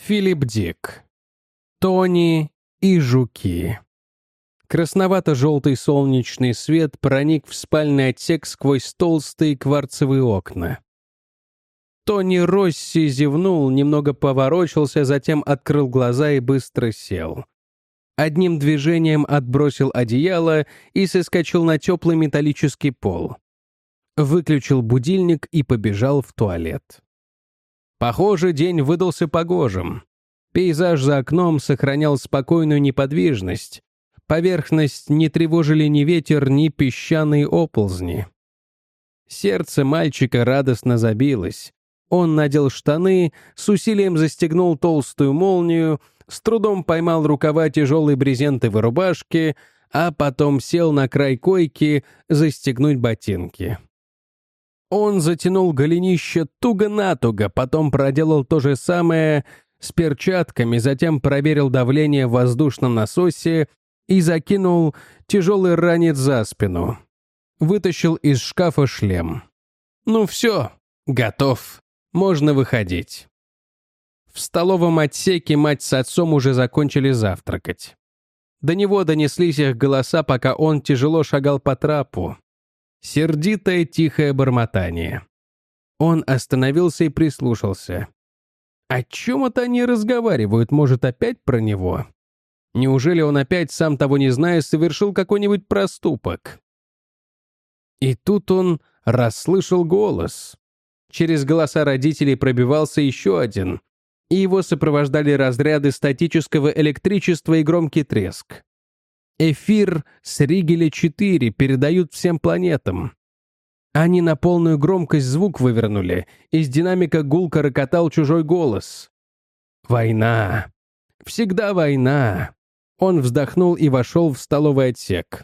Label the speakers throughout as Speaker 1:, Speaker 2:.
Speaker 1: Филипп Дик. Тони и жуки. Красновато-желтый солнечный свет проник в спальный отсек сквозь толстые кварцевые окна. Тони Росси зевнул, немного поворочился, затем открыл глаза и быстро сел. Одним движением отбросил одеяло и соскочил на теплый металлический пол. Выключил будильник и побежал в туалет. Похоже, день выдался погожим. Пейзаж за окном сохранял спокойную неподвижность. Поверхность не тревожили ни ветер, ни песчаные оползни. Сердце мальчика радостно забилось. Он надел штаны, с усилием застегнул толстую молнию, с трудом поймал рукава тяжелой брезентовой рубашки, а потом сел на край койки застегнуть ботинки. Он затянул голенище туго-натуго, потом проделал то же самое с перчатками, затем проверил давление в воздушном насосе и закинул тяжелый ранец за спину. Вытащил из шкафа шлем. Ну все, готов, можно выходить. В столовом отсеке мать с отцом уже закончили завтракать. До него донеслись их голоса, пока он тяжело шагал по трапу. Сердитое тихое бормотание. Он остановился и прислушался. О чем это они разговаривают? Может, опять про него? Неужели он опять, сам того не зная, совершил какой-нибудь проступок? И тут он расслышал голос. Через голоса родителей пробивался еще один, и его сопровождали разряды статического электричества и громкий треск. Эфир с Ригеля-4 передают всем планетам. Они на полную громкость звук вывернули, из динамика гулко рокотал чужой голос. «Война! Всегда война!» Он вздохнул и вошел в столовый отсек.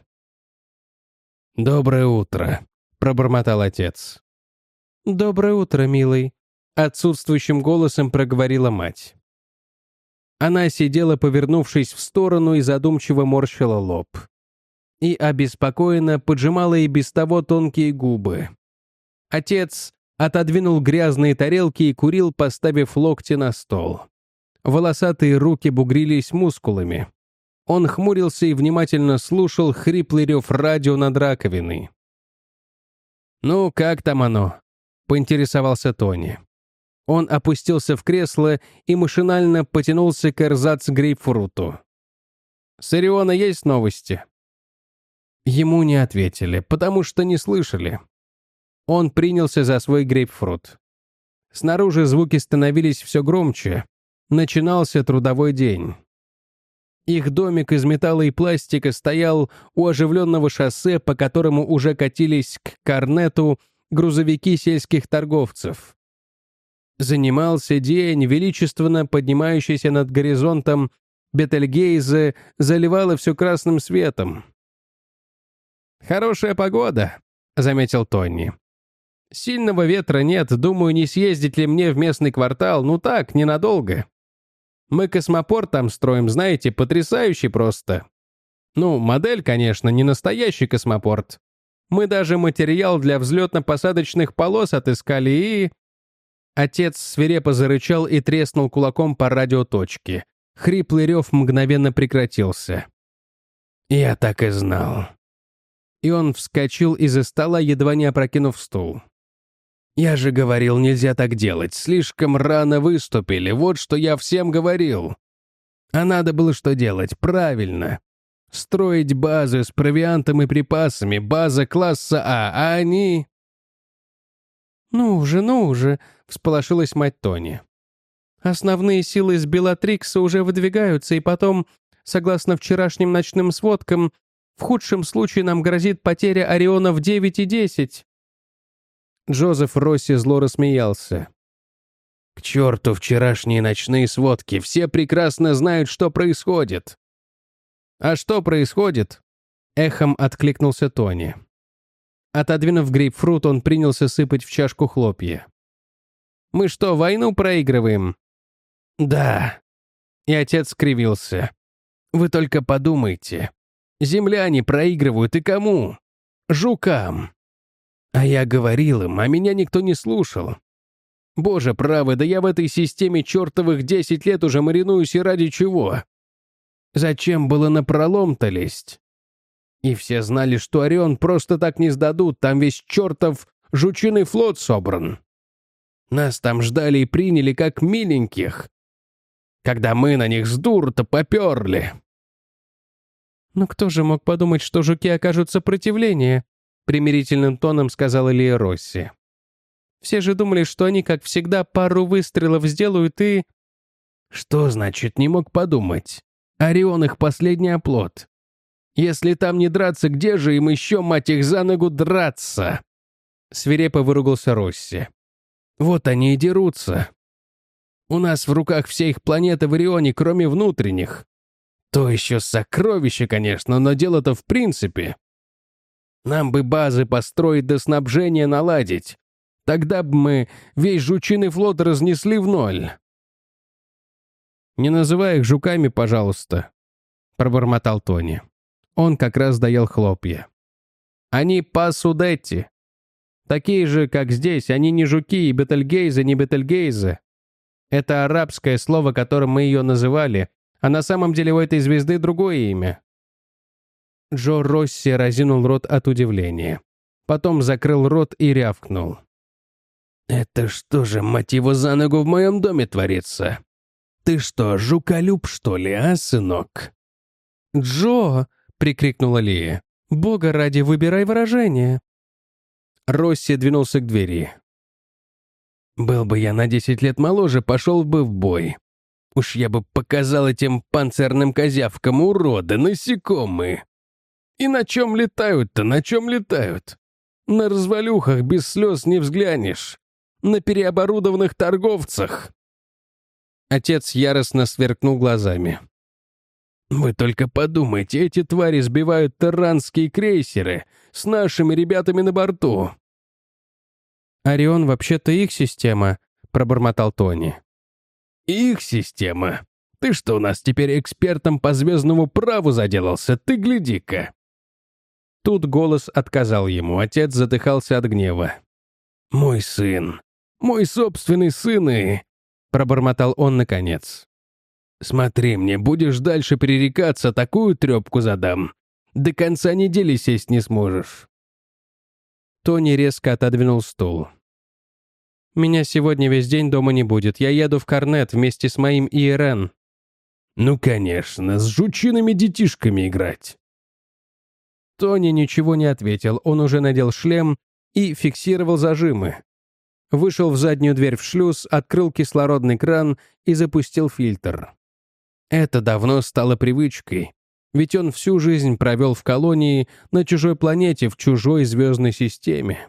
Speaker 1: «Доброе утро», — пробормотал отец. «Доброе утро, милый», — отсутствующим голосом проговорила мать. Она сидела, повернувшись в сторону, и задумчиво морщила лоб. И обеспокоенно поджимала и без того тонкие губы. Отец отодвинул грязные тарелки и курил, поставив локти на стол. Волосатые руки бугрились мускулами. Он хмурился и внимательно слушал хриплый рев радио над раковиной. «Ну, как там оно?» — поинтересовался Тони. Он опустился в кресло и машинально потянулся к эрзац-грейпфруту. «С Ориона есть новости?» Ему не ответили, потому что не слышали. Он принялся за свой грейпфрут. Снаружи звуки становились все громче. Начинался трудовой день. Их домик из металла и пластика стоял у оживленного шоссе, по которому уже катились к Корнету грузовики сельских торговцев. Занимался день, величественно поднимающийся над горизонтом Бетельгейзе заливало все красным светом. «Хорошая погода», — заметил Тони. «Сильного ветра нет, думаю, не съездить ли мне в местный квартал, ну так, ненадолго. Мы космопорт там строим, знаете, потрясающий просто. Ну, модель, конечно, не настоящий космопорт. Мы даже материал для взлетно-посадочных полос отыскали и...» Отец свирепо зарычал и треснул кулаком по радиоточке. Хриплый рев мгновенно прекратился. «Я так и знал». И он вскочил из-за стола, едва не опрокинув стул. «Я же говорил, нельзя так делать. Слишком рано выступили, вот что я всем говорил. А надо было что делать? Правильно. Строить базы с провиантом и припасами, база класса А они...» «Ну уже», — всполошилась мать Тони. «Основные силы из Белатрикса уже выдвигаются, и потом, согласно вчерашним ночным сводкам, в худшем случае нам грозит потеря Ориона в 9 и 10». Джозеф Росси зло рассмеялся. «К черту вчерашние ночные сводки, все прекрасно знают, что происходит». «А что происходит?» — эхом откликнулся Тони. Отодвинув грейпфрут, он принялся сыпать в чашку хлопья. «Мы что, войну проигрываем?» «Да». И отец скривился. «Вы только подумайте. Земляне проигрывают и кому? Жукам. А я говорил им, а меня никто не слушал. Боже правый, да я в этой системе чертовых 10 лет уже маринуюсь, и ради чего? Зачем было напролом-то лезть? И все знали, что Орион просто так не сдадут, там весь чертов жучиный флот собран. Нас там ждали и приняли как миленьких, когда мы на них с дуру-то поперли. «Ну кто же мог подумать, что жуки окажут сопротивление?» примирительным тоном сказала Лия Росси. «Все же думали, что они, как всегда, пару выстрелов сделают и...» «Что значит не мог подумать? Орион их последний оплот. Если там не драться, где же им еще, мать их, за ногу драться?» Свирепо выругался Росси. «Вот они и дерутся. У нас в руках вся их планета в Орионе, кроме внутренних. То еще сокровище, конечно, но дело-то в принципе. Нам бы базы построить да снабжение наладить. Тогда бы мы весь жучиный флот разнесли в ноль». «Не называй их жуками, пожалуйста», — пробормотал Тони. Он как раз доел хлопья. «Они пасудетти. Такие же, как здесь, они не жуки, и бетельгейзы, не бетельгейзы. Это арабское слово, которым мы ее называли, а на самом деле у этой звезды другое имя». Джо Росси разинул рот от удивления. Потом закрыл рот и рявкнул. «Это что же, мать его, за ногу в моем доме творится? Ты что, жуколюб, что ли, а, сынок?» «Джо!» — прикрикнула Лия. «Бога ради, выбирай выражение!» Росси двинулся к двери. «Был бы я на 10 лет моложе, пошел бы в бой. Уж я бы показал этим панцирным козявкам, уроды, насекомые. И на чем летают-то, на чем летают? На развалюхах без слез не взглянешь. На переоборудованных торговцах». Отец яростно сверкнул глазами. «Вы только подумайте, эти твари сбивают терранские крейсеры с нашими ребятами на борту». «Орион вообще-то их система», — пробормотал Тони. «Их система? Ты что, у нас теперь экспертом по звездному праву заделался? Ты гляди-ка!» Тут голос отказал ему, отец задыхался от гнева. «Мой сын, мой собственный сын и...» — пробормотал он наконец. «Смотри мне, будешь дальше пререкаться, такую трепку задам. До конца недели сесть не сможешь». Тони резко отодвинул стул. «Меня сегодня весь день дома не будет. Я еду в Корнет вместе с моим ИРН». «Ну, конечно, с жучиными детишками играть». Тони ничего не ответил. Он уже надел шлем и фиксировал зажимы. Вышел в заднюю дверь в шлюз, открыл кислородный кран и запустил фильтр. Это давно стало привычкой, ведь он всю жизнь провел в колонии на чужой планете в чужой звездной системе.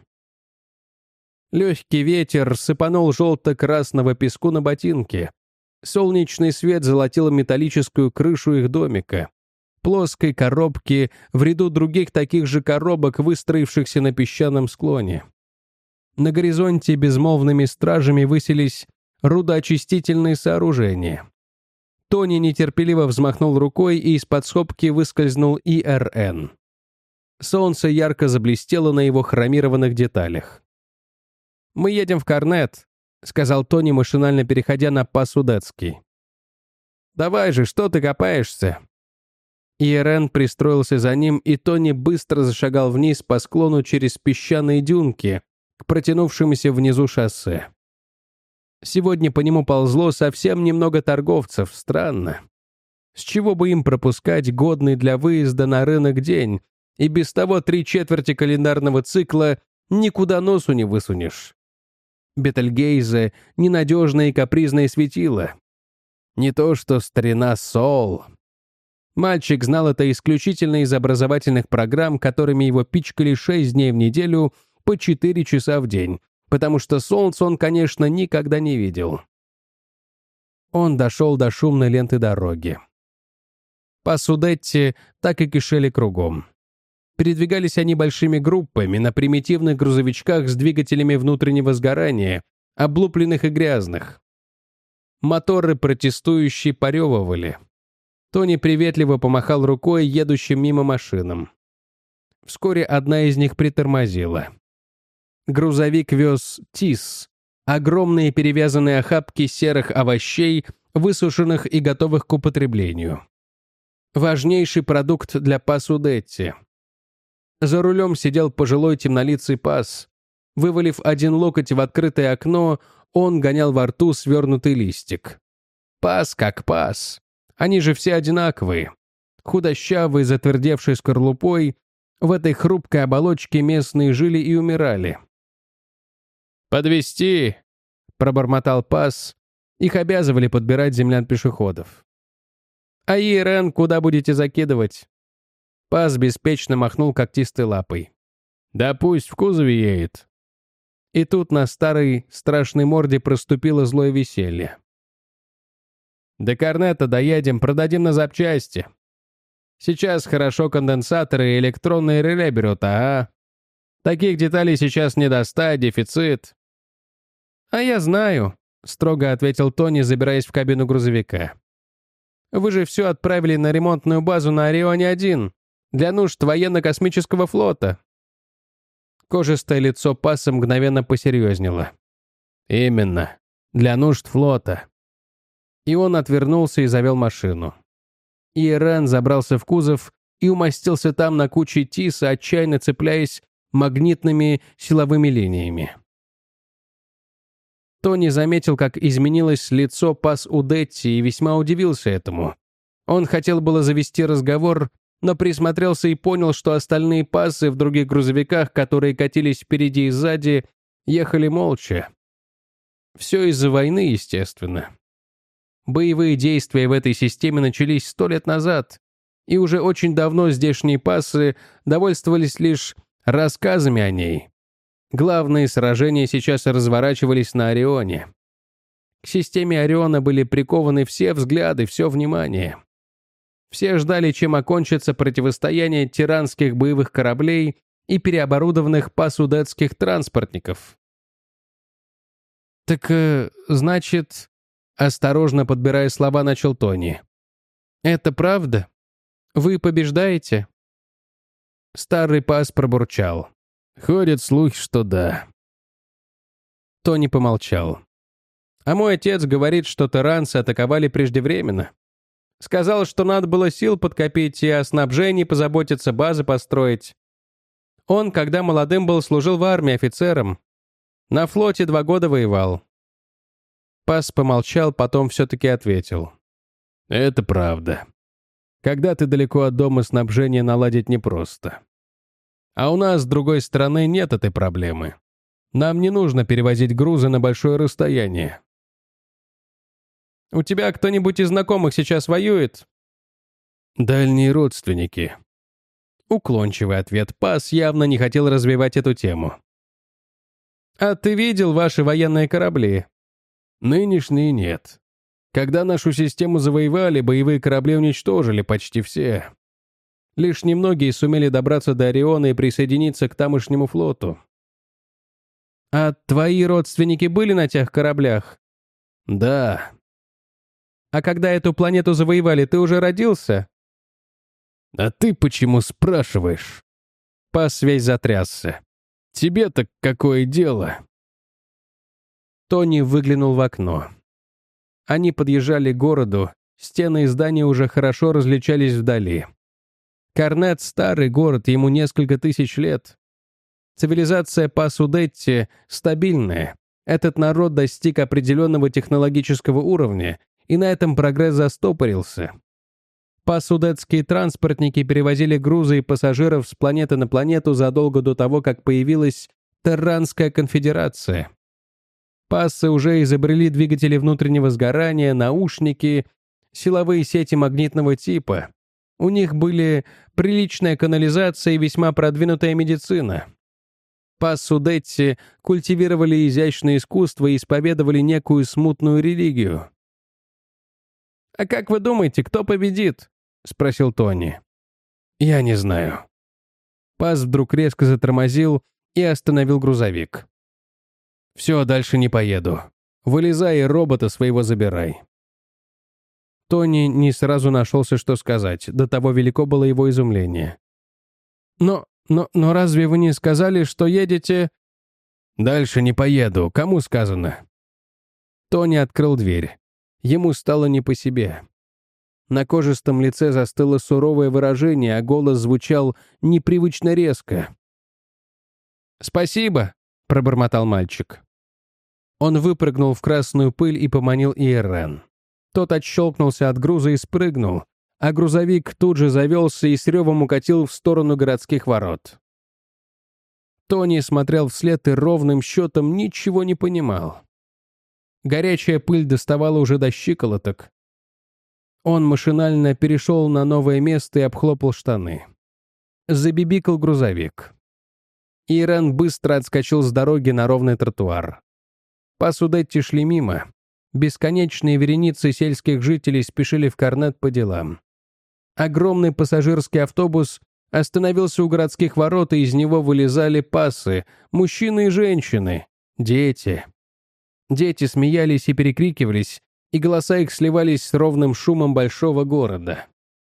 Speaker 1: Легкий ветер сыпанул желто-красного песку на ботинки. Солнечный свет золотил металлическую крышу их домика, плоской коробки в ряду других таких же коробок, выстроившихся на песчаном склоне. На горизонте безмолвными стражами высились рудоочистительные сооружения. Тони нетерпеливо взмахнул рукой, и из подсобки выскользнул ИРН. Солнце ярко заблестело на его хромированных деталях. «Мы едем в Корнет», — сказал Тони, машинально переходя на по-судетский. «Давай же, что ты копаешься?» ИРН пристроился за ним, и Тони быстро зашагал вниз по склону через песчаные дюнки к протянувшемуся внизу шоссе. Сегодня по нему ползло совсем немного торговцев, странно. С чего бы им пропускать годный для выезда на рынок день, и без того 3/4 календарного цикла никуда носу не высунешь. Бетельгейзе — ненадежное и капризное светило. Не то что старина Сол. Мальчик знал это исключительно из образовательных программ, которыми его пичкали 6 дней в неделю по 4 часа в день, потому что солнца он, конечно, никогда не видел. Он дошел до шумной ленты дороги. По Судетти так и кишели кругом. Передвигались они большими группами на примитивных грузовичках с двигателями внутреннего сгорания, облупленных и грязных. Моторы протестующие поревывали. Тони приветливо помахал рукой едущим мимо машинам. Вскоре одна из них притормозила. Грузовик вез ТИС, Огромные перевязанные охапки серых овощей, высушенных и готовых к употреблению. Важнейший продукт для Пасудетти. За рулем сидел пожилой темнолицый пас. Вывалив один локоть в открытое окно, он гонял во рту свернутый листик. Пас как пас. Они же все одинаковые. Худощавые, затвердевшей скорлупой, в этой хрупкой оболочке местные жили и умирали. «Подвезти!» — пробормотал пас. Их обязывали подбирать землян-пешеходов. «А ЕРН куда будете закидывать?» Пас беспечно махнул когтистой лапой. «Да пусть в кузове едет». И тут на старой страшной морде проступило злое веселье. «До Корнета доедем, продадим на запчасти. Сейчас хорошо конденсаторы и электронные реле берут, ага. Таких деталей сейчас не достать, дефицит». «А я знаю», — строго ответил Тони, забираясь в кабину грузовика. «Вы же все отправили на ремонтную базу на Орионе-1 для нужд военно-космического флота». Кожистое лицо паса мгновенно посерьезнело. «Именно. Для нужд флота». И он отвернулся и завел машину. ИРН забрался в кузов и умостился там на куче тиса, отчаянно цепляясь магнитными силовыми линиями. Тони заметил, как изменилось лицо Пасудетти, и весьма удивился этому. Он хотел было завести разговор, но присмотрелся и понял, что остальные пасы в других грузовиках, которые катились впереди и сзади, ехали молча. Все из-за войны, естественно. Боевые действия в этой системе начались 100 лет назад, и уже очень давно здешние пасы довольствовались лишь рассказами о ней. Главные сражения сейчас разворачивались на Орионе. К системе Ориона были прикованы все взгляды, все внимание. Все ждали, чем окончится противостояние тиранских боевых кораблей и переоборудованных пасудетских транспортников. «Так, значит...» — осторожно подбирая слова, начал Тони. «Это правда? Вы побеждаете?» Старый пас пробурчал. «Ходят слухи, что да». Тони помолчал. «А мой отец говорит, что тиранцы атаковали преждевременно. Сказал, что надо было сил подкопить и о снабжении позаботиться, базы построить. Он, когда молодым был, служил в армии офицером. На флоте 2 года воевал». Пас помолчал, потом все-таки ответил. «Это правда. Когда ты далеко от дома, снабжение наладить непросто. А у нас, с другой стороны, нет этой проблемы. Нам не нужно перевозить грузы на большое расстояние». «У тебя кто-нибудь из знакомых сейчас воюет?» «Дальние родственники». Уклончивый ответ. Пас явно не хотел развивать эту тему. «А ты видел ваши военные корабли?» «Нынешние нет. Когда нашу систему завоевали, боевые корабли уничтожили почти все. Лишь немногие сумели добраться до Ориона и присоединиться к тамошнему флоту». «А твои родственники были на тех кораблях?» «Да». «А когда эту планету завоевали, ты уже родился?» «А ты почему спрашиваешь?» Пас весь затрясся. «Тебе-то какое дело?» Тони выглянул в окно. Они подъезжали к городу, стены и здания уже хорошо различались вдали. Корнет — старый город, ему несколько тысяч лет. Цивилизация Пасудетти стабильная. Этот народ достиг определенного технологического уровня, и на этом прогресс застопорился. Пасудетские транспортники перевозили грузы и пассажиров с планеты на планету задолго до того, как появилась Терранская конфедерация. Пассы уже изобрели двигатели внутреннего сгорания, наушники, силовые сети магнитного типа. У них были приличная канализация и весьма продвинутая медицина. Пассудетти культивировали изящное искусство и исповедовали некую смутную религию. «А как вы думаете, кто победит?» — спросил Тони. «Я не знаю». Пас вдруг резко затормозил и остановил грузовик. «Все, дальше не поеду. Вылезай и робота своего забирай». Тони не сразу нашелся, что сказать, до того велико было его изумление. Но разве вы не сказали, что едете...» «Дальше не поеду. Кому сказано?» Тони открыл дверь. Ему стало не по себе. На кожистом лице застыло суровое выражение, а голос звучал непривычно резко. «Спасибо», — пробормотал мальчик. Он выпрыгнул в красную пыль и поманил Ирен. Тот отщелкнулся от груза и спрыгнул, а грузовик тут же завелся и с ревом укатил в сторону городских ворот. Тони смотрел вслед и ровным счетом ничего не понимал. Горячая пыль доставала уже до щиколоток. Он машинально перешел на новое место и обхлопал штаны. Забибикал грузовик. Ирен быстро отскочил с дороги на ровный тротуар. Пасудетти шли мимо. Бесконечные вереницы сельских жителей спешили в Корнет по делам. Огромный пассажирский автобус остановился у городских ворот, и из него вылезали пассы, мужчины и женщины, дети. Дети смеялись и перекрикивались, и голоса их сливались с ровным шумом большого города.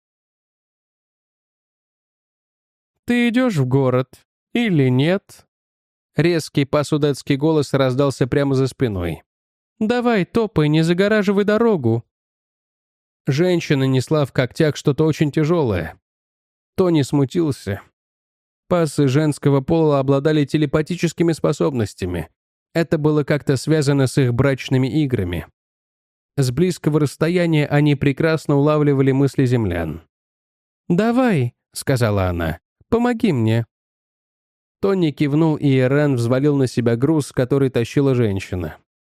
Speaker 1: «Ты идешь в город или нет?» Резкий пасудетский голос раздался прямо за спиной. «Давай, топай, не загораживай дорогу!» Женщина несла в когтях что-то очень тяжелое. Тони смутился. Пассы женского пола обладали телепатическими способностями. Это было как-то связано с их брачными играми. С близкого расстояния они прекрасно улавливали мысли землян. «Давай», — сказала она, — «помоги мне». Тони кивнул, и Ирен взвалил на себя груз, который тащила женщина.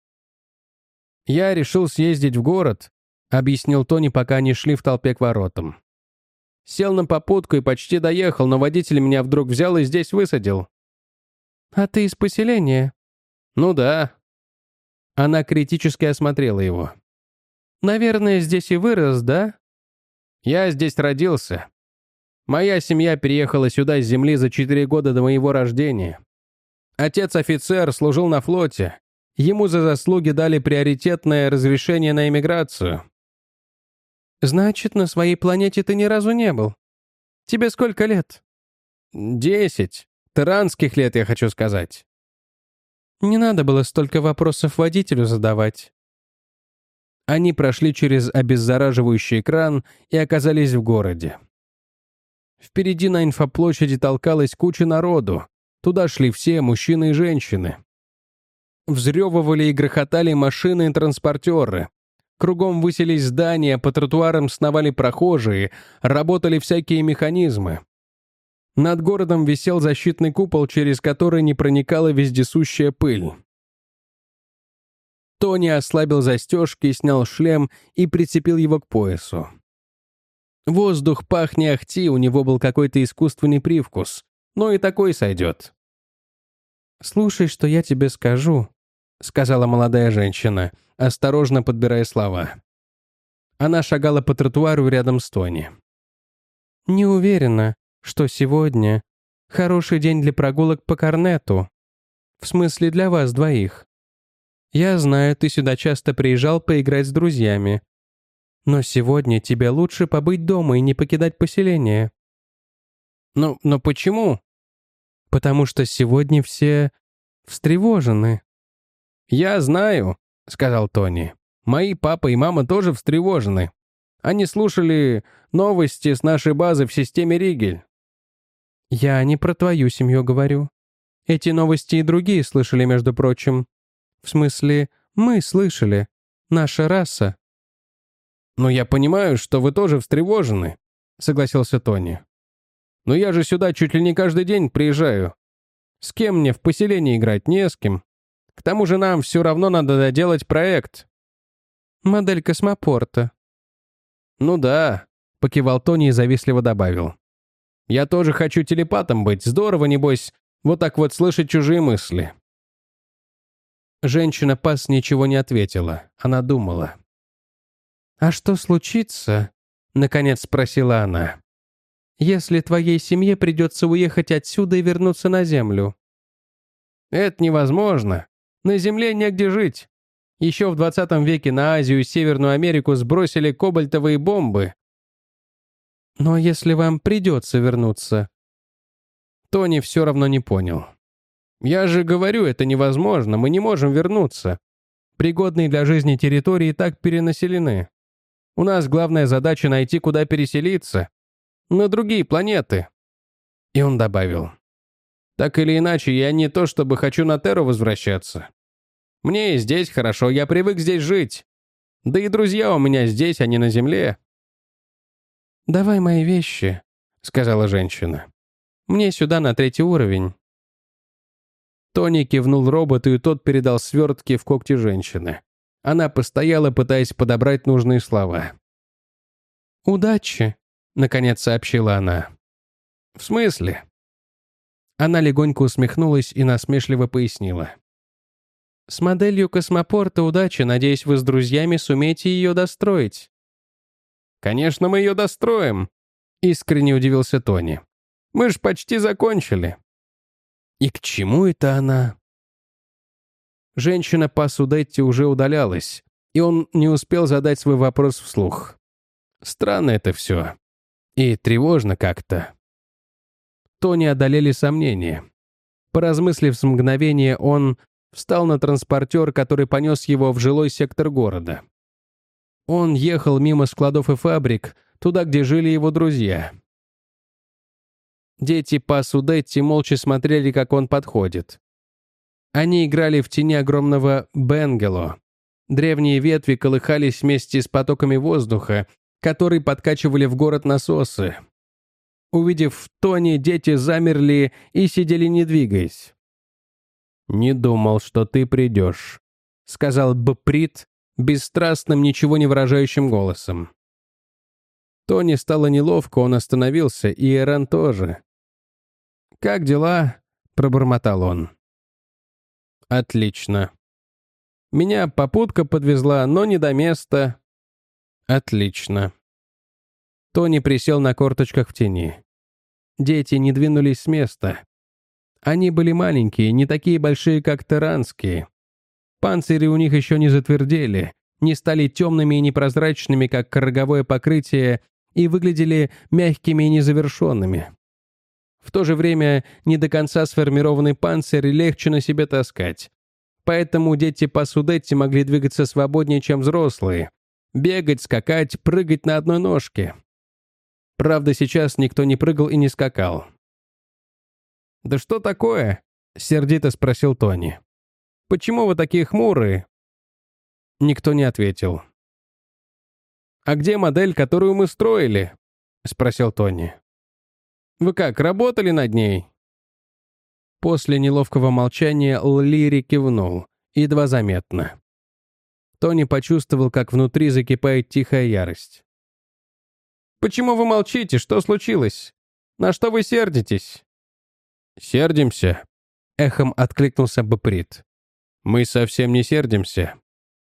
Speaker 1: «Я решил съездить в город», — объяснил Тони, пока они шли в толпе к воротам. «Сел на попутку и почти доехал, но водитель меня вдруг взял и здесь высадил». «А ты из поселения?» «Ну да». Она критически осмотрела его. «Наверное, здесь и вырос, да?» «Я здесь родился. Моя семья переехала сюда с земли за 4 года до моего рождения. Отец офицер, служил на флоте. Ему за заслуги дали приоритетное разрешение на эмиграцию». «Значит, на своей планете ты ни разу не был? Тебе сколько лет?» 10. Тиранских лет, я хочу сказать». «Не надо было столько вопросов водителю задавать». Они прошли через обеззараживающий экран и оказались в городе. Впереди на инфоплощади толкалась куча народу. Туда шли все, мужчины и женщины. Взрёвывали и грохотали машины и транспортеры. Кругом высились здания, по тротуарам сновали прохожие, работали всякие механизмы. Над городом висел защитный купол, через который не проникала вездесущая пыль. Тони ослабил застежки, снял шлем и прицепил его к поясу. Воздух пах не ахти, у него был какой-то искусственный привкус, но и такой сойдет. «Слушай, что я тебе скажу», — сказала молодая женщина, осторожно подбирая слова. Она шагала по тротуару рядом с Тони. «Не уверена, что сегодня хороший день для прогулок по Корнету. В смысле, для вас двоих. Я знаю, ты сюда часто приезжал поиграть с друзьями. Но сегодня тебе лучше побыть дома и не покидать поселение». Но почему?» «Потому что сегодня все встревожены». «Я знаю», — сказал Тони. «Мои папа и мама тоже встревожены. Они слушали новости с нашей базы в системе Ригель». «Я не про твою семью говорю. Эти новости и другие слышали, между прочим. В смысле, мы слышали. Наша раса». «Но я понимаю, что вы тоже встревожены», — согласился Тони. «Но я же сюда чуть ли не каждый день приезжаю. С кем мне в поселении играть? Не с кем. К тому же нам все равно надо доделать проект». «Модель космопорта». «Ну да», — покивал Тони и завистливо добавил. «Я тоже хочу телепатом быть. Здорово, небось, вот так вот слышать чужие мысли». Женщина-пас ничего не ответила. Она думала. «А что случится?» — наконец спросила она. «Если твоей семье придется уехать отсюда и вернуться на Землю?» «Это невозможно. На Земле негде жить. Еще в 20 веке на Азию и Северную Америку сбросили кобальтовые бомбы». «Но если вам придется вернуться?» Тони все равно не понял. Я же говорю, это невозможно, мы не можем вернуться. Пригодные для жизни территории и так перенаселены. У нас главная задача найти, куда переселиться. На другие планеты». И он добавил: «Так или иначе, я не то чтобы хочу на Терру возвращаться. Мне и здесь хорошо, я привык здесь жить. Да и друзья у меня здесь, а не на Земле». «Давай мои вещи», — сказала женщина. «Мне сюда на 3-й уровень». Тони кивнул роботу, и тот передал свертки в когти женщины. Она постояла, пытаясь подобрать нужные слова. «Удачи», — наконец сообщила она. «В смысле?» Она легонько усмехнулась и насмешливо пояснила. «С моделью космопорта удачи, надеюсь, вы с друзьями сумеете ее достроить». «Конечно, мы ее достроим», — искренне удивился Тони. «Мы ж почти закончили». «И к чему это она?» Женщина по Судетти уже удалялась, и он не успел задать свой вопрос вслух. Странно это все. И тревожно как-то. Тони одолели сомнения. Поразмыслив с мгновения, он встал на транспортер, который понес его в жилой сектор города. Он ехал мимо складов и фабрик, туда, где жили его друзья. Дети по Судетти молча смотрели, как он подходит. Они играли в тени огромного Бенгело. Древние ветви колыхались вместе с потоками воздуха, которые подкачивали в город насосы. Увидев Тони, дети замерли и сидели, не двигаясь. «Не думал, что ты придешь», — сказал Бприт бесстрастным, ничего не выражающим голосом. Тони стало неловко, он остановился, и Эрен тоже. «Как дела?» — пробормотал он. «Отлично. Меня попутка подвезла, но не до места». «Отлично». Тони присел на корточках в тени. Дети не двинулись с места. Они были маленькие, не такие большие, как терранские. Панцири у них еще не затвердели, не стали темными и непрозрачными, как роговое покрытие, и выглядели мягкими и незавершенными. В то же время не до конца сформированный панцирь легче на себе таскать. Поэтому дети по Судетти могли двигаться свободнее, чем взрослые. Бегать, скакать, прыгать на одной ножке. Правда, сейчас никто не прыгал и не скакал. «Да что такое?» — сердито спросил Тони. «Почему вы такие хмурые?» Никто не ответил. «А где модель, которую мы строили?» — спросил Тони. «Вы как, работали над ней?» После неловкого молчания Лири кивнул, едва заметно. Тони почувствовал, как внутри закипает тихая ярость. «Почему вы молчите? Что случилось? На что вы сердитесь?» «Сердимся?» — эхом откликнулся Бприт. «Мы совсем не сердимся».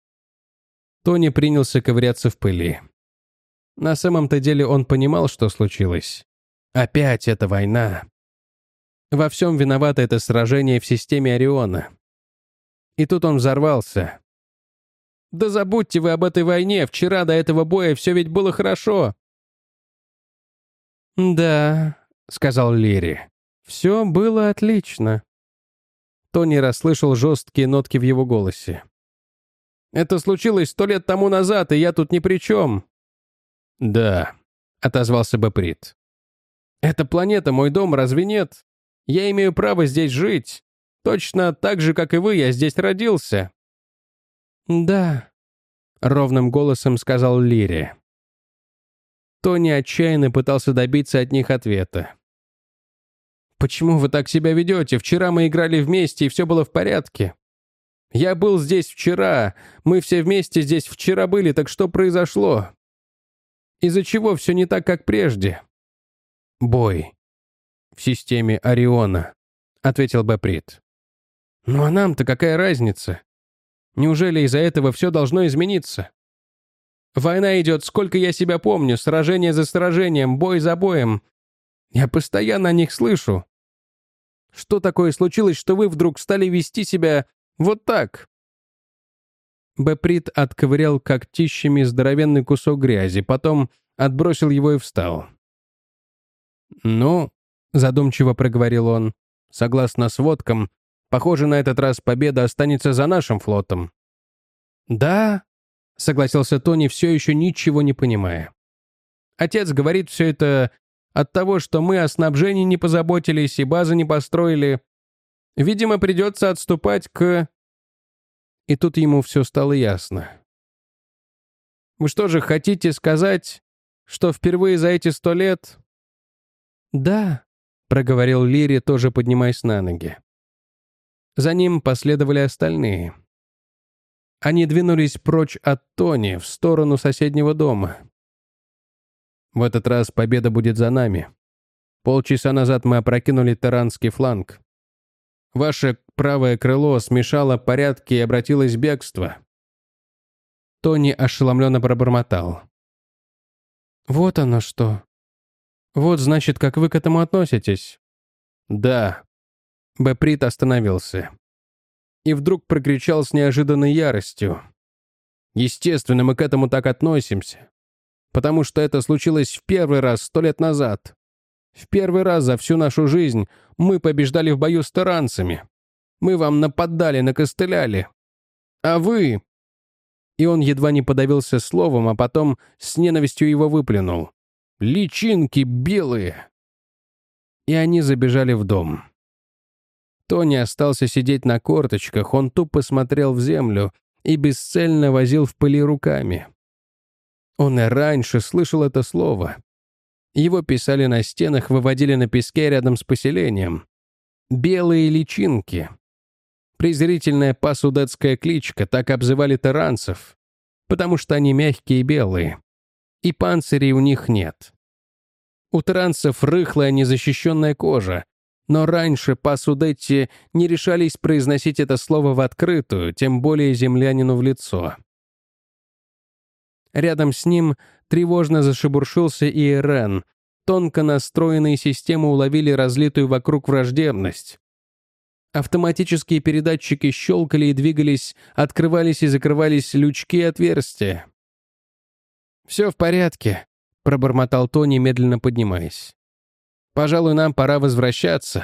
Speaker 1: Тони принялся ковыряться в пыли. На самом-то деле он понимал, что случилось. Опять эта война. Во всем виновато это сражение в системе Ориона. И тут он взорвался. «Да забудьте вы об этой войне, вчера до этого боя все ведь было хорошо». «Да», — сказал Лири, — «все было отлично». Тони расслышал жесткие нотки в его голосе. «Это случилось 100 лет тому назад, и я тут ни при чем». «Да», — отозвался Бприт. «Эта планета мой дом, разве нет? Я имею право здесь жить. Точно так же, как и вы, я здесь родился». «Да», — ровным голосом сказал Лири. Тони отчаянно пытался добиться от них ответа. «Почему вы так себя ведете? Вчера мы играли вместе, и все было в порядке. Я был здесь вчера, мы все вместе здесь вчера были, так что произошло? Из-за чего все не так, как прежде?» «Бой в системе Ориона», — ответил Бприт. «Ну а нам-то какая разница? Неужели из-за этого все должно измениться? Война идет, сколько я себя помню, сражение за сражением, бой за боем. Я постоянно о них слышу. Что такое случилось, что вы вдруг стали вести себя вот так?» Бприт отковырял когтищами здоровенный кусок грязи, потом отбросил его и встал. «Ну», — задумчиво проговорил он, — «согласно сводкам, Похоже, на этот раз победа останется за нашим флотом». «Да», — согласился Тони, все еще ничего не понимая. «Отец говорит все это от того, что мы о снабжении не позаботились и базы не построили. Видимо, придется отступать к...» И тут ему все стало ясно. «Вы что же хотите сказать, что впервые за эти 100 лет...» «Да», — проговорил Лири, тоже поднимаясь на ноги. За ним последовали остальные. Они двинулись прочь от Тони в сторону соседнего дома. «В этот раз победа будет за нами. Полчаса назад мы опрокинули таранский фланг. Ваше правое крыло смешало порядки и обратилось в бегство». Тони ошеломленно пробормотал. «Вот оно что. Вот, значит, как вы к этому относитесь». «Да». Беприт остановился. И вдруг прокричал с неожиданной яростью. «Естественно, мы к этому так относимся. Потому что это случилось в первый раз 100 лет назад. В первый раз за всю нашу жизнь мы побеждали в бою с таранцами. Мы вам нападали, накостыляли. А вы...» И он едва не подавился словом, а потом с ненавистью его выплюнул. «Личинки белые!» И они забежали в дом. Тони остался сидеть на корточках, он тупо смотрел в землю и бесцельно возил в пыли руками. Он и раньше слышал это слово. Его писали на стенах, выводили на песке рядом с поселением. «Белые личинки». Презрительная пасудетская кличка, так обзывали таранцев, потому что они мягкие и белые. И панцирей у них нет. У таранцев рыхлая незащищенная кожа, но раньше пасудетти не решались произносить это слово в открытую, тем более землянину в лицо. Рядом с ним тревожно зашебуршился и Ирен. Тонко настроенные системы уловили разлитую вокруг враждебность. Автоматические передатчики щелкали и двигались, открывались и закрывались лючки и отверстия. «Все в порядке», — пробормотал Тони, медленно поднимаясь. «Пожалуй, нам пора возвращаться».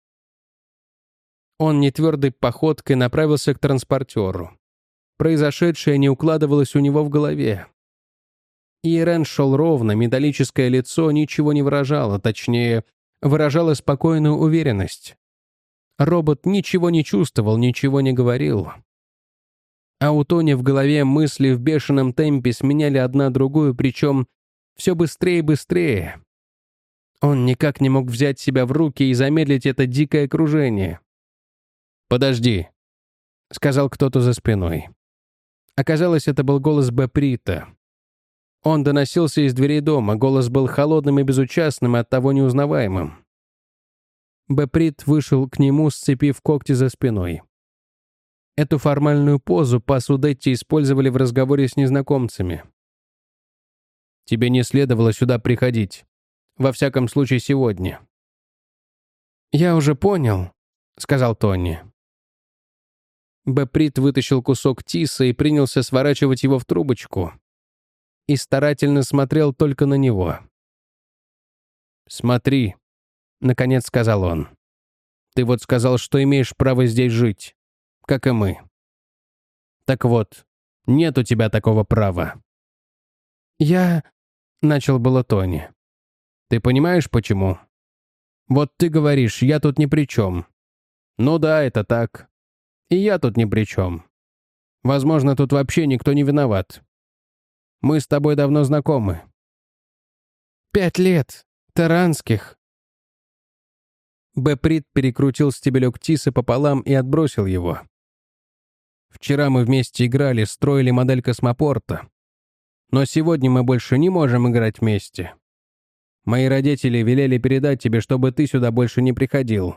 Speaker 1: Он нетвердой походкой направился к транспортеру. Произошедшее не укладывалось у него в голове. Ирен шел ровно, металлическое лицо ничего не выражало, точнее, выражало спокойную уверенность. Робот ничего не чувствовал, ничего не говорил. А у Тони в голове мысли в бешеном темпе сменяли одна другую, причем все быстрее и быстрее. Он никак не мог взять себя в руки и замедлить это дикое кружение. «Подожди», — сказал кто-то за спиной. Оказалось, это был голос Беприта. Он доносился из дверей дома, голос был холодным и безучастным, и оттого неузнаваемым. Беприт вышел к нему, сцепив когти за спиной. Эту формальную позу пасудетти использовали в разговоре с незнакомцами. «Тебе не следовало сюда приходить. Во всяком случае, сегодня». «Я уже понял», — сказал Тони. Беприт вытащил кусок тиса и принялся сворачивать его в трубочку. И старательно смотрел только на него. «Смотри», — наконец сказал он. «Ты вот сказал, что имеешь право здесь жить, как и мы. Так вот, нет у тебя такого права». «Я...» — начал было Тони. «Ты понимаешь, почему? Вот ты говоришь, я тут ни при чем. Ну да, это так. И я тут ни при чем. Возможно, тут вообще никто не виноват. Мы с тобой давно знакомы». 5 лет. Таранских. Беприт перекрутил стебелек тиса пополам и отбросил его. «Вчера мы вместе играли, строили модель космопорта. Но сегодня мы больше не можем играть вместе. Мои родители велели передать тебе, чтобы ты сюда больше не приходил».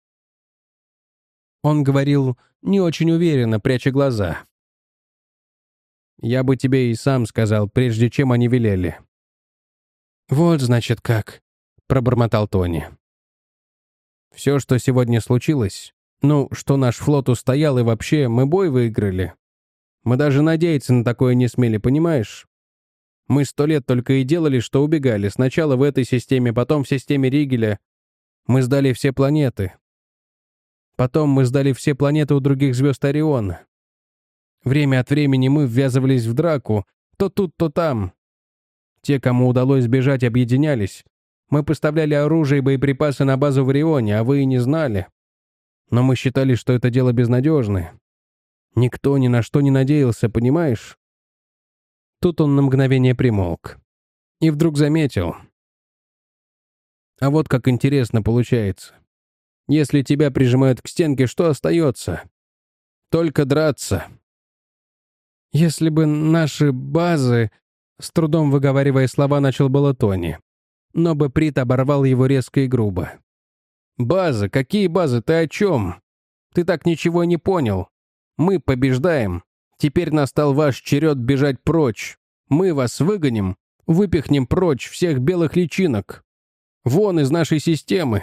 Speaker 1: Он говорил не очень уверенно, пряча глаза. «Я бы тебе и сам сказал, прежде чем они велели». «Вот, значит, как», — пробормотал Тони. «Все, что сегодня случилось, ну, что наш флот устоял и вообще мы бой выиграли. Мы даже надеяться на такое не смели, понимаешь? Мы 100 лет только и делали, что убегали. Сначала в этой системе, потом в системе Ригеля. Мы сдали все планеты. Потом мы сдали все планеты у других звезд Ориона. Время от времени мы ввязывались в драку, то тут, то там. Те, кому удалось сбежать, объединялись. Мы поставляли оружие и боеприпасы на базу в Орионе, а вы и не знали. Но мы считали, что это дело безнадежное. Никто ни на что не надеялся, понимаешь? Тут он на мгновение примолк. И вдруг заметил. А вот как интересно получается. Если тебя прижимают к стенке, что остается? Только драться. Если бы наши базы... С трудом выговаривая слова, начал было Тони. Но Бэприт оборвал его резко и грубо. «Базы? Какие базы? Ты о чем? Ты так ничего не понял. Мы побеждаем. Теперь настал ваш черед бежать прочь. Мы вас выгоним, выпихнем прочь всех белых личинок. Вон из нашей системы».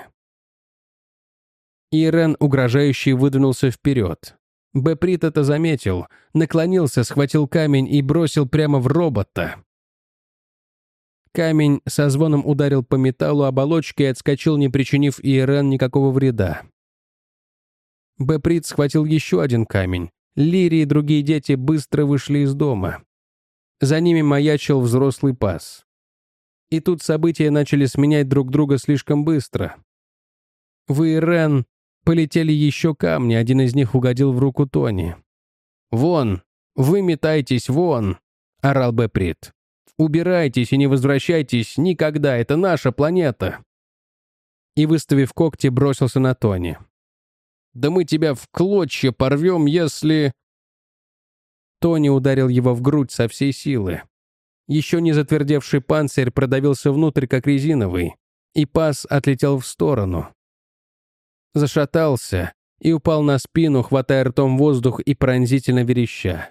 Speaker 1: Ирен угрожающе выдвинулся вперед. Бэприт это заметил, наклонился, схватил камень и бросил прямо в робота. Камень со звоном ударил по металлу оболочки и отскочил, не причинив Ирен никакого вреда. Бэприт схватил еще один камень. Лири и другие дети быстро вышли из дома. За ними маячил взрослый пас. И тут события начали сменять друг друга слишком быстро. В Ирен полетели еще камни, один из них угодил в руку Тони. «Вон! Вы метайтесь вон!» — орал Бэприт. «Убирайтесь и не возвращайтесь никогда, это наша планета!» И, выставив когти, бросился на Тони. «Да мы тебя в клочья порвем, если...» Тони ударил его в грудь со всей силы. Еще не затвердевший панцирь продавился внутрь, как резиновый, и пас отлетел в сторону. Зашатался и упал на спину, хватая ртом воздух и пронзительно вереща.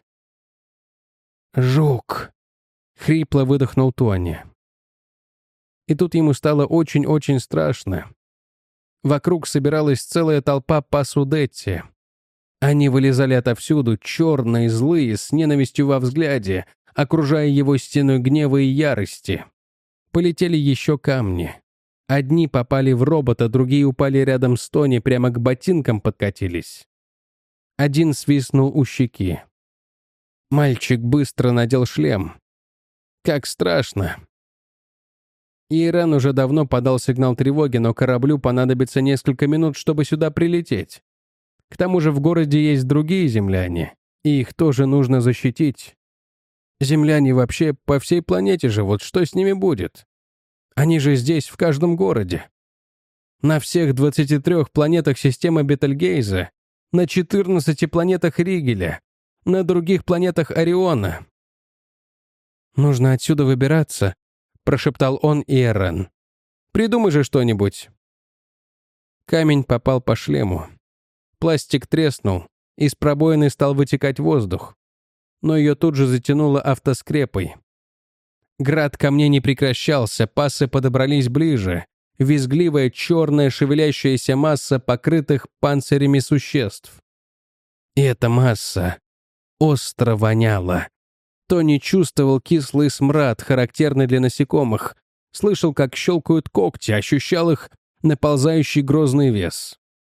Speaker 1: «Жук!» — хрипло выдохнул Тони. И тут ему стало очень-очень страшно. Вокруг собиралась целая толпа пасудетти. Они вылезали отовсюду, черные, злые, с ненавистью во взгляде, окружая его стеной гнева и ярости. Полетели еще камни. Одни попали в робота, другие упали рядом с Тони, прямо к ботинкам подкатились. Один свистнул у щеки. Мальчик быстро надел шлем. Как страшно. Ирен уже давно подал сигнал тревоги, но кораблю понадобится несколько минут, чтобы сюда прилететь. К тому же в городе есть другие земляне, и их тоже нужно защитить. Земляне вообще по всей планете живут, что с ними будет? Они же здесь, в каждом городе. На всех 23 планетах системы Бетельгейза, на 14 планетах Ригеля, на других планетах Ориона. «Нужно отсюда выбираться», — прошептал он Ирен. «Придумай же что-нибудь». Камень попал по шлему. Пластик треснул, из пробоины стал вытекать воздух. Но ее тут же затянуло автоскрепой. Град камней не прекращался, пасы подобрались ближе. Визгливая черная шевелящаяся масса покрытых панцирями существ. И эта масса остро воняла. Тони чувствовал кислый смрад, характерный для насекомых. Слышал, как щелкают когти, ощущал их наползающий грозный вес.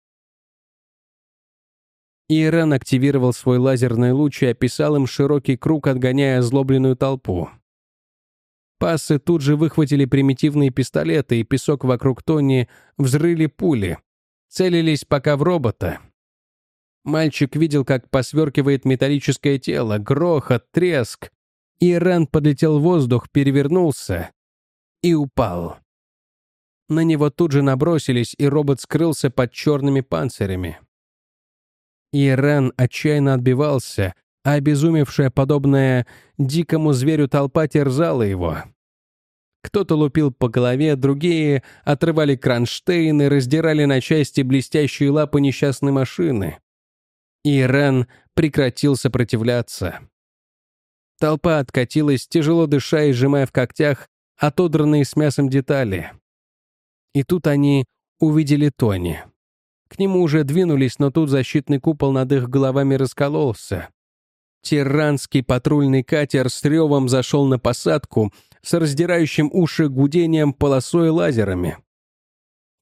Speaker 1: Ирен активировал свой лазерный луч и описал им широкий круг, отгоняя озлобленную толпу. Пассы тут же выхватили примитивные пистолеты, и песок вокруг Тони взрыли пули. Целились пока в робота. Мальчик видел, как посверкивает металлическое тело, грохот, треск. Ирен подлетел в воздух, перевернулся и упал. На него тут же набросились, и робот скрылся под черными панцирями. Ирен отчаянно отбивался, а обезумевшая, подобная дикому зверю толпа терзала его. Кто-то лупил по голове, другие отрывали кронштейны, раздирали на части блестящие лапы несчастной машины. Ирен прекратил сопротивляться. Толпа откатилась, тяжело дыша и сжимая в когтях отодранные с мясом детали. И тут они увидели Тони. К нему уже двинулись, но тут защитный купол над их головами раскололся. Тиранский патрульный катер с ревом зашел на посадку с раздирающим уши гудением полосой лазерами.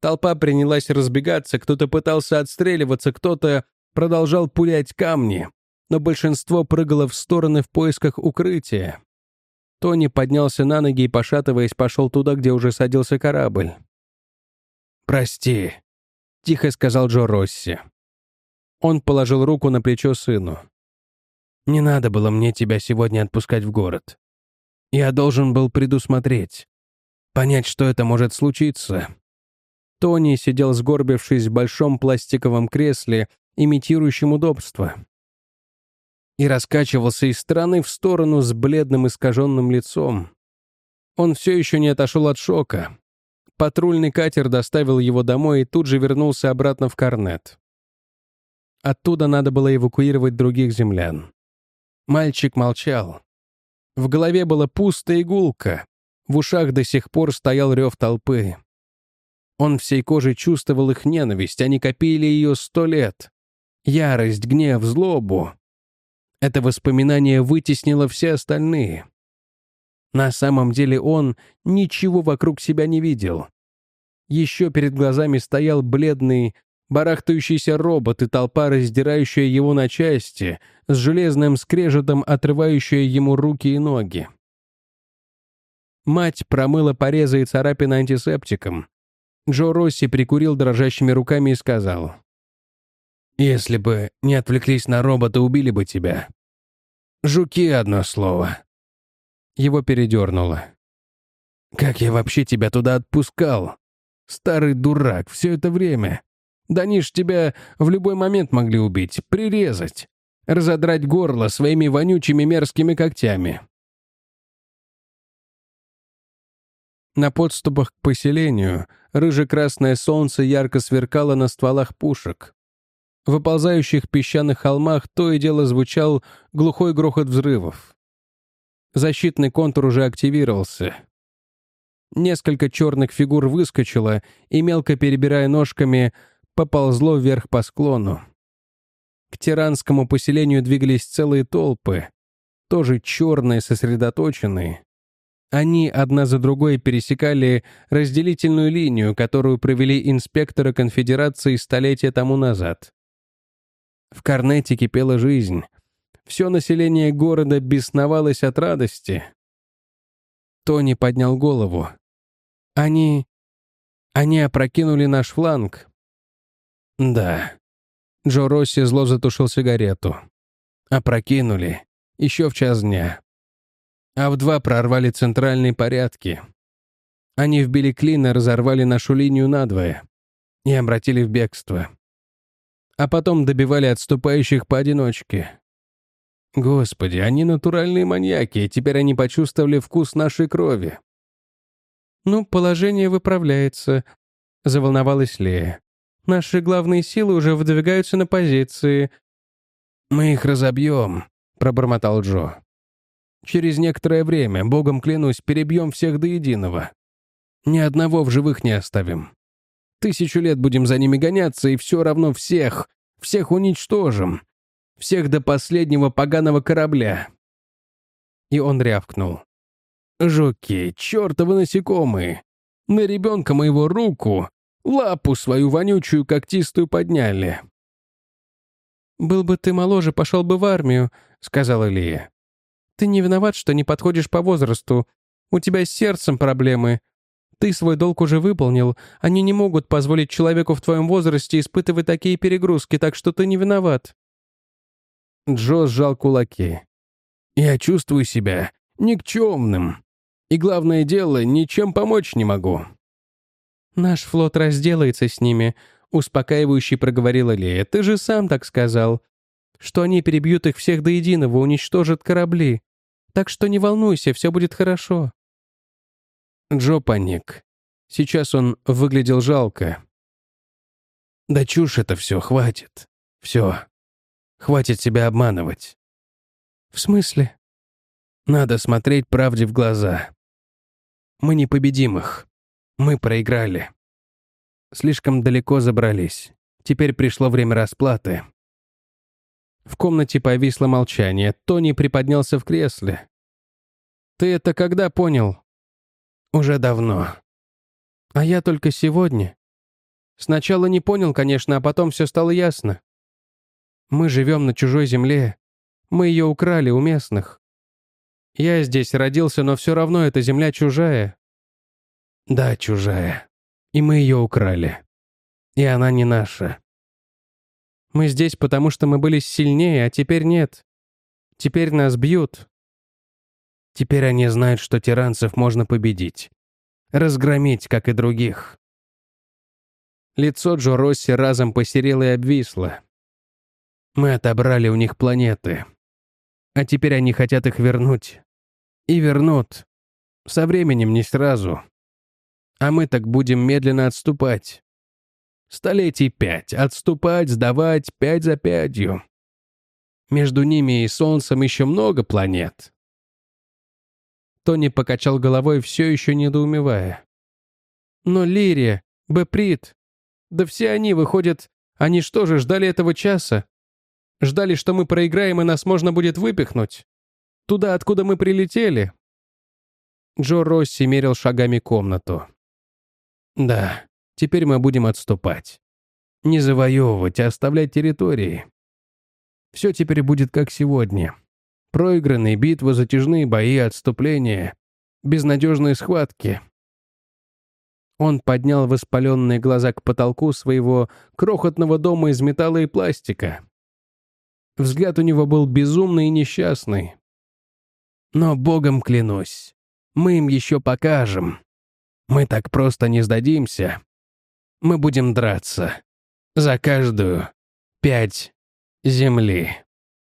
Speaker 1: Толпа принялась разбегаться, кто-то пытался отстреливаться, кто-то продолжал пулять камни, но большинство прыгало в стороны в поисках укрытия. Тони поднялся на ноги и, пошатываясь, пошел туда, где уже садился корабль. «Прости», — тихо сказал Джо Росси. Он положил руку на плечо сыну. «Не надо было мне тебя сегодня отпускать в город. Я должен был предусмотреть, понять, что это может случиться». Тони сидел, сгорбившись в большом пластиковом кресле, имитирующем удобство, и раскачивался из стороны в сторону с бледным искаженным лицом. Он все еще не отошел от шока. Патрульный катер доставил его домой и тут же вернулся обратно в Корнет. Оттуда надо было эвакуировать других землян. Мальчик молчал. В голове было пусто и гулко. В ушах до сих пор стоял рев толпы. Он всей кожей чувствовал их ненависть, они копили ее 100 лет. Ярость, гнев, злобу. Это воспоминание вытеснило все остальные. На самом деле он ничего вокруг себя не видел. Еще перед глазами стоял бледный, барахтающийся робот и толпа, раздирающая его на части, с железным скрежетом отрывающая ему руки и ноги. Мать промыла порезы и царапины антисептиком. Джо Росси прикурил дрожащими руками и сказал: «Если бы не отвлеклись на робота, убили бы тебя. Жуки, одно слово». Его передернуло. «Как я вообще тебя туда отпускал? Старый дурак, все это время. Да они ж тебя в любой момент могли убить, прирезать, разодрать горло своими вонючими мерзкими когтями». На подступах к поселению рыже-красное солнце ярко сверкало на стволах пушек. В оползающих песчаных холмах то и дело звучал глухой грохот взрывов. Защитный контур уже активировался. Несколько черных фигур выскочило и, мелко перебирая ножками, поползло вверх по склону. К тиранскому поселению двигались целые толпы, тоже черные, сосредоточенные. Они одна за другой пересекали разделительную линию, которую провели инспекторы конфедерации столетия тому назад. В Корнете кипела жизнь. Все население города бесновалось от радости. Тони поднял голову. Они опрокинули наш фланг. Да. Джо Росси зло затушил сигарету. Опрокинули. Еще в час дня. А в 2 прорвали центральные порядки. Они вбили клин и разорвали нашу линию надвое. И обратили в бегство. А потом добивали отступающих поодиночке. Господи, они натуральные маньяки, и теперь они почувствовали вкус нашей крови. «Ну, положение выправляется», — заволновалась Лея. «Наши главные силы уже выдвигаются на позиции». «Мы их разобьем», — пробормотал Джо. «Через некоторое время, богом клянусь, перебьем всех до единого. Ни одного в живых не оставим. 1000 лет будем за ними гоняться, и все равно всех уничтожим. Всех до последнего поганого корабля». И он рявкнул. «Жуки, чертовы насекомые! На ребенка моего руку, лапу свою вонючую когтистую подняли». «Был бы ты моложе, пошел бы в армию», — сказала Лия. «Ты не виноват, что не подходишь по возрасту. У тебя с сердцем проблемы. Ты свой долг уже выполнил. Они не могут позволить человеку в твоем возрасте испытывать такие перегрузки, так что ты не виноват». Джо сжал кулаки. «Я чувствую себя никчемным. И главное дело, ничем помочь не могу». «Наш флот разделается с ними», — успокаивающе проговорила Лея. «Ты же сам так сказал, что они перебьют их всех до единого, уничтожат корабли. Так что не волнуйся, все будет хорошо». Джо паник. Сейчас он выглядел жалко. «Да чушь это все, хватит. Все. Хватит себя обманывать». «В смысле?» «Надо смотреть правде в глаза. Мы не победим их. Мы проиграли. Слишком далеко забрались. Теперь пришло время расплаты». В комнате повисло молчание. Тони приподнялся в кресле. «Ты это когда понял?» «Уже давно». «А я только сегодня. Сначала не понял, конечно, а потом все стало ясно. Мы живем на чужой земле. Мы ее украли у местных. Я здесь родился, но все равно эта земля чужая. Да, чужая. И мы ее украли. И она не наша. Мы здесь, потому что мы были сильнее, а теперь нет. Теперь нас бьют. Теперь они знают, что тиранцев можно победить. Разгромить, как и других. Лицо Джо Росси разом посерело и обвисло. Мы отобрали у них планеты. А теперь они хотят их вернуть. И вернут. Со временем не сразу. А мы так будем медленно отступать. Столетий 5. Отступать, сдавать, 5 за 5. Между ними и Солнцем еще много планет. Тони покачал головой, все еще недоумевая. Но Лирия, Беприт, да все они, выходят, они что же, ждали этого часа? Ждали, что мы проиграем и нас можно будет выпихнуть? Туда, откуда мы прилетели?» Джо Росси мерил шагами комнату. «Да, теперь мы будем отступать. Не завоевывать, а оставлять территории. Все теперь будет как сегодня. Проигранные битвы, затяжные бои, отступления, безнадежные схватки». Он поднял воспаленные глаза к потолку своего крохотного дома из металла и пластика. Взгляд у него был безумный и несчастный. «Но Богом клянусь, мы им еще покажем. Мы так просто не сдадимся. Мы будем драться. За каждую 5 земли».